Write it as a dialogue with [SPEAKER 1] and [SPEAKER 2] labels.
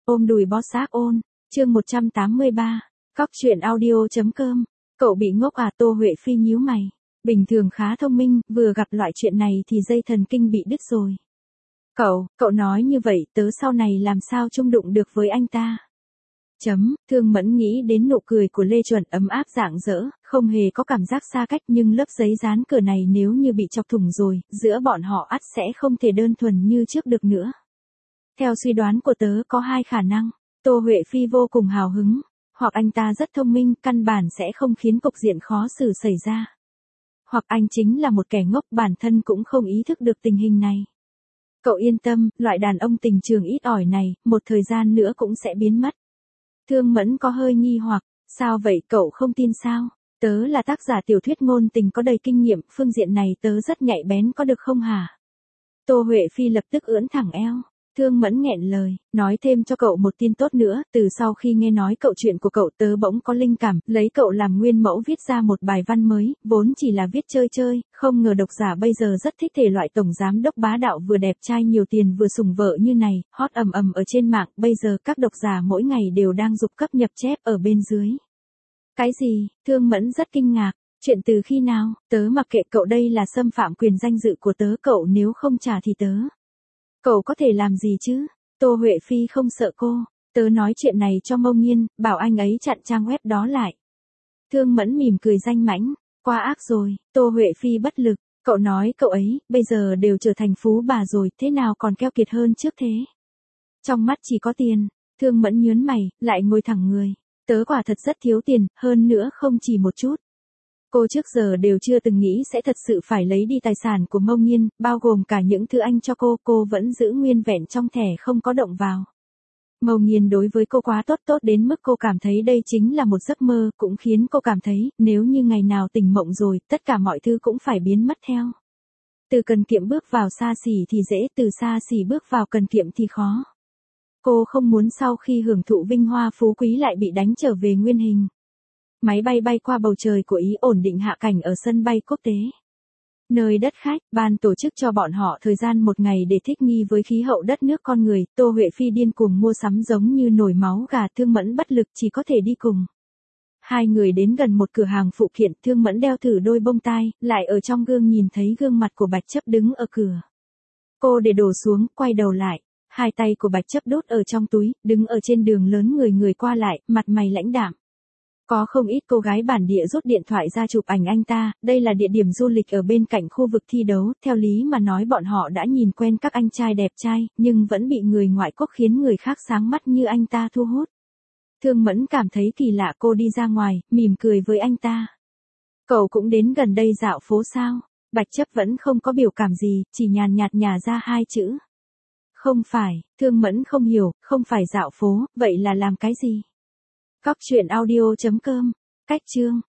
[SPEAKER 1] Ôm đùi bó xác ôn, chương 183, cóc truyện audio.com, cậu bị ngốc à? Tô Huệ Phi nhíu mày, bình thường khá thông minh, vừa gặp loại chuyện này thì dây thần kinh bị đứt rồi. Cậu nói như vậy tớ sau này làm sao chung đụng được với anh ta? Thương Mẫn nghĩ đến nụ cười của Lê Chuẩn ấm áp rạng rỡ, không hề có cảm giác xa cách nhưng lớp giấy dán cửa này nếu như bị chọc thủng rồi, giữa bọn họ ắt sẽ không thể đơn thuần như trước được nữa. Theo suy đoán của tớ có hai khả năng, Tô Huệ Phi vô cùng hào hứng, hoặc anh ta rất thông minh, căn bản sẽ không khiến cục diện khó xử xảy ra. Hoặc anh chính là một kẻ ngốc bản thân cũng không ý thức được tình hình này. Cậu yên tâm, loại đàn ông tình trường ít ỏi này, một thời gian nữa cũng sẽ biến mất. Thương Mẫn có hơi nghi hoặc, sao vậy cậu không tin sao? Tớ là tác giả tiểu thuyết ngôn tình có đầy kinh nghiệm, phương diện này tớ rất nhạy bén có được không hả? Tô Huệ Phi lập tức ưỡn thẳng eo. Thương Mẫn nghẹn lời, nói thêm cho cậu một tin tốt nữa, từ sau khi nghe nói cậu chuyện của cậu tớ bỗng có linh cảm, lấy cậu làm nguyên mẫu viết ra một bài văn mới, vốn chỉ là viết chơi chơi, không ngờ độc giả bây giờ rất thích thể loại tổng giám đốc bá đạo vừa đẹp trai nhiều tiền vừa sủng vợ như này, hot ầm ầm ở trên mạng, bây giờ các độc giả mỗi ngày đều đang giục cấp nhập chép ở bên dưới. Cái gì? Thương Mẫn rất kinh ngạc. Chuyện từ khi nào? Tớ mặc kệ cậu, đây là xâm phạm quyền danh dự của tớ, cậu nếu không trả thì tớ. Cậu có thể làm gì chứ? Tô Huệ Phi không sợ cô. Tớ nói chuyện này cho Mông Nhiên, bảo anh ấy chặn trang web đó lại. Thương Mẫn mỉm cười danh mãnh. Quá ác rồi. Tô Huệ Phi bất lực. Cậu nói cậu ấy, bây giờ đều trở thành phú bà rồi, thế nào còn keo kiệt hơn trước thế? Trong mắt chỉ có tiền. Thương Mẫn nhớn mày, lại ngồi thẳng người. Tớ quả thật rất thiếu tiền, hơn nữa không chỉ một chút. Cô trước giờ đều chưa từng nghĩ sẽ thật sự phải lấy đi tài sản của Mông Nhiên, bao gồm cả những thứ anh cho cô vẫn giữ nguyên vẹn trong thẻ không có động vào. Mông Nhiên đối với cô quá tốt đến mức cô cảm thấy đây chính là một giấc mơ, cũng khiến cô cảm thấy, nếu như ngày nào tỉnh mộng rồi, tất cả mọi thứ cũng phải biến mất theo. Từ cần kiệm bước vào xa xỉ thì dễ, từ xa xỉ bước vào cần kiệm thì khó. Cô không muốn sau khi hưởng thụ vinh hoa phú quý lại bị đánh trở về nguyên hình. Máy bay bay qua bầu trời của Ý ổn định hạ cảnh ở sân bay quốc tế. Nơi đất khách, ban tổ chức cho bọn họ thời gian một ngày để thích nghi với khí hậu đất nước con người. Tô Huệ Phi điên cuồng mua sắm giống như nổi máu gà, Thương Mẫn bất lực chỉ có thể đi cùng. Hai người đến gần một cửa hàng phụ kiện, Thương Mẫn đeo thử đôi bông tai, lại ở trong gương nhìn thấy gương mặt của Bạch Chấp đứng ở cửa. Cô để đồ xuống, quay đầu lại. Hai tay của Bạch Chấp đút ở trong túi, đứng ở trên đường lớn người qua lại, mặt mày lãnh đạm. Có không ít cô gái bản địa rút điện thoại ra chụp ảnh anh ta, đây là địa điểm du lịch ở bên cạnh khu vực thi đấu, theo lý mà nói bọn họ đã nhìn quen các anh trai đẹp trai, nhưng vẫn bị người ngoại quốc khiến người khác sáng mắt như anh ta thu hút. Thương Mẫn cảm thấy kỳ lạ, cô đi ra ngoài, mỉm cười với anh ta. Cậu cũng đến gần đây dạo phố sao? Bạch Chấp vẫn không có biểu cảm gì, chỉ nhàn nhạt nhả ra hai chữ. Không phải, Thương Mẫn không hiểu, không phải dạo phố, vậy là làm cái gì? Cóc truyện audio.com, cách chương.